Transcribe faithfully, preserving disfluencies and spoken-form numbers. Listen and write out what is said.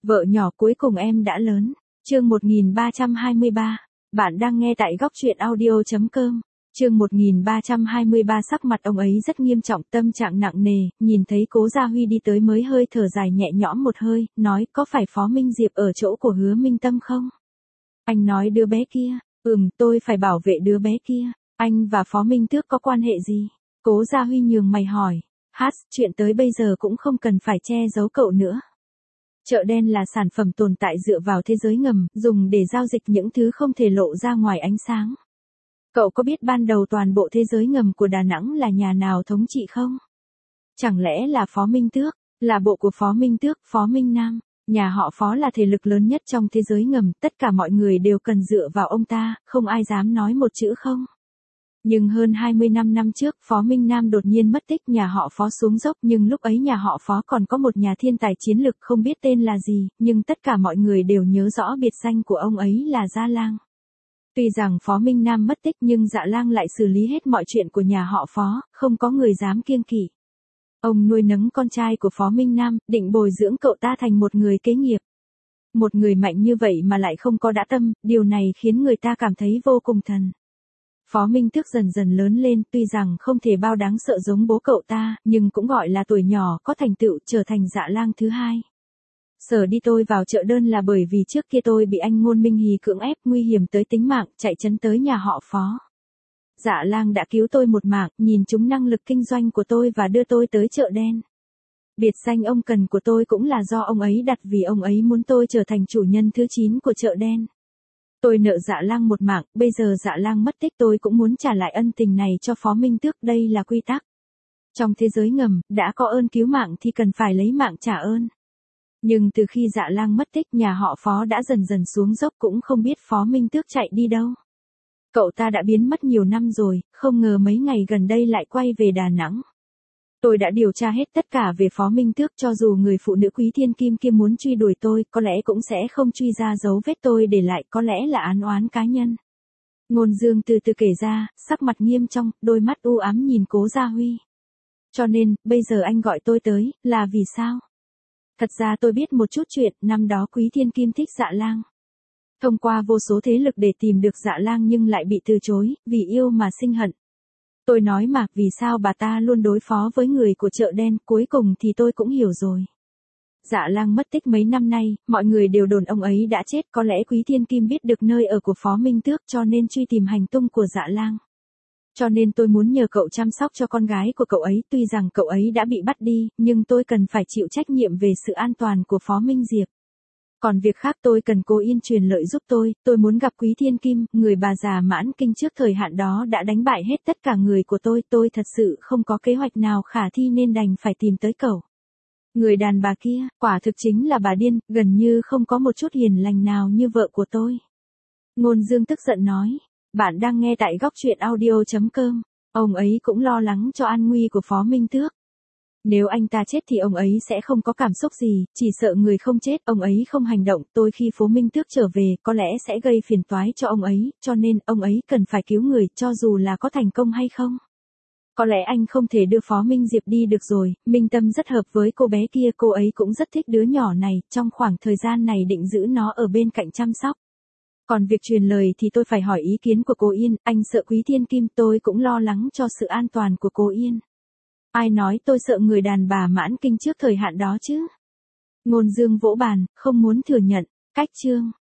Vợ nhỏ cuối cùng em đã lớn. Chương một nghìn ba trăm hai mươi ba. Bạn đang nghe tại góc truyện audio chấm com. Chương một nghìn ba trăm hai mươi ba. Sắc mặt ông ấy rất nghiêm trọng, tâm trạng nặng nề, nhìn thấy Cố Gia Huy đi tới mới hơi thở dài nhẹ nhõm một hơi, nói có phải Phó Minh Diệp ở chỗ của Hứa Minh Tâm không? Anh nói đứa bé kia, ừm tôi phải bảo vệ đứa bé kia, anh và Phó Minh Tước có quan hệ gì? Cố Gia Huy nhướng mày hỏi, hát, chuyện tới bây giờ cũng không cần phải che giấu cậu nữa. Chợ đen là sản phẩm tồn tại dựa vào thế giới ngầm, dùng để giao dịch những thứ không thể lộ ra ngoài ánh sáng. Cậu có biết ban đầu toàn bộ thế giới ngầm của Đà Nẵng là nhà nào thống trị không? Chẳng lẽ là Phó Minh Tước, là bộ của Phó Minh Tước, Phó Minh Nam? Nhà họ Phó là thế lực lớn nhất trong thế giới ngầm, tất cả mọi người đều cần dựa vào ông ta, không ai dám nói một chữ không. Nhưng hơn hai mươi lăm năm trước, Phó Minh Nam đột nhiên mất tích, nhà họ Phó xuống dốc, nhưng lúc ấy nhà họ Phó còn có một nhà thiên tài chiến lực không biết tên là gì, nhưng tất cả mọi người đều nhớ rõ biệt danh của ông ấy là Gia Lang. Tuy rằng Phó Minh Nam mất tích nhưng Dạ Lang lại xử lý hết mọi chuyện của nhà họ Phó, không có người dám kiêng kỵ. Ông nuôi nấng con trai của Phó Minh Nam, định bồi dưỡng cậu ta thành một người kế nghiệp. Một người mạnh như vậy mà lại không có dã tâm, điều này khiến người ta cảm thấy vô cùng thần. Phó Minh Tước dần dần lớn lên, tuy rằng không thể bao đáng sợ giống bố cậu ta, nhưng cũng gọi là tuổi nhỏ có thành tựu, trở thành Dạ Lang thứ hai. Sở đi tôi vào chợ đơn là bởi vì trước kia tôi bị anh Ngôn Minh Hì cưỡng ép, nguy hiểm tới tính mạng, chạy trấn tới nhà họ Phó. Dạ Lang đã cứu tôi một mạng, nhìn trúng năng lực kinh doanh của tôi và đưa tôi tới chợ đen. Biệt danh ông Cần của tôi cũng là do ông ấy đặt vì ông ấy muốn tôi trở thành chủ nhân thứ chín của chợ đen. Tôi nợ Dạ Lang một mạng, bây giờ Dạ Lang mất tích tôi cũng muốn trả lại ân tình này cho Phó Minh Tước, đây là quy tắc. Trong thế giới ngầm, đã có ơn cứu mạng thì cần phải lấy mạng trả ơn. Nhưng từ khi Dạ Lang mất tích, nhà họ Phó đã dần dần xuống dốc, cũng không biết Phó Minh Tước chạy đi đâu. Cậu ta đã biến mất nhiều năm rồi, không ngờ mấy ngày gần đây lại quay về Đà Nẵng. Tôi đã điều tra hết tất cả về Phó Minh Tước, cho dù người phụ nữ Quý Thiên Kim kia muốn truy đuổi tôi, có lẽ cũng sẽ không truy ra dấu vết tôi để lại, có lẽ là án oán cá nhân. Ngôn Dương từ từ kể ra, sắc mặt nghiêm trong, đôi mắt u ám nhìn Cố Gia Huy. Cho nên, bây giờ anh gọi tôi tới, là vì sao? Thật ra tôi biết một chút chuyện, năm đó Quý Thiên Kim thích Dạ Lang. Thông qua vô số thế lực để tìm được Dạ Lang nhưng lại bị từ chối, vì yêu mà sinh hận. Tôi nói mà, vì sao bà ta luôn đối phó với người của chợ đen, cuối cùng thì tôi cũng hiểu rồi. Dạ Lang mất tích mấy năm nay, mọi người đều đồn ông ấy đã chết, có lẽ Quý Thiên Kim biết được nơi ở của Phó Minh Tước cho nên truy tìm hành tung của Dạ Lang. Cho nên tôi muốn nhờ cậu chăm sóc cho con gái của cậu ấy, tuy rằng cậu ấy đã bị bắt đi, nhưng tôi cần phải chịu trách nhiệm về sự an toàn của Phó Minh Diệp. Còn việc khác tôi cần cô Yên truyền lợi giúp tôi, tôi muốn gặp Quý Thiên Kim, người bà già mãn kinh trước thời hạn đó đã đánh bại hết tất cả người của tôi, tôi thật sự không có kế hoạch nào khả thi nên đành phải tìm tới cậu. Người đàn bà kia, quả thực chính là bà điên, gần như không có một chút hiền lành nào như vợ của tôi. Ngôn Dương tức giận nói, bạn đang nghe tại góc truyện audio chấm com, ông ấy cũng lo lắng cho an nguy của Phó Minh Tước. Nếu anh ta chết thì ông ấy sẽ không có cảm xúc gì, chỉ sợ người không chết, ông ấy không hành động, tôi khi Phó Minh Tước trở về, có lẽ sẽ gây phiền toái cho ông ấy, cho nên, ông ấy cần phải cứu người, cho dù là có thành công hay không. Có lẽ anh không thể đưa Phó Minh Diệp đi được rồi, Minh Tâm rất hợp với cô bé kia, cô ấy cũng rất thích đứa nhỏ này, trong khoảng thời gian này định giữ nó ở bên cạnh chăm sóc. Còn việc truyền lời thì tôi phải hỏi ý kiến của cô Yên, anh sợ Quý Thiên Kim, tôi cũng lo lắng cho sự an toàn của cô Yên. Ai nói tôi sợ người đàn bà mãn kinh trước thời hạn đó chứ? Ngôn Dương vỗ bàn, không muốn thừa nhận, cách chương.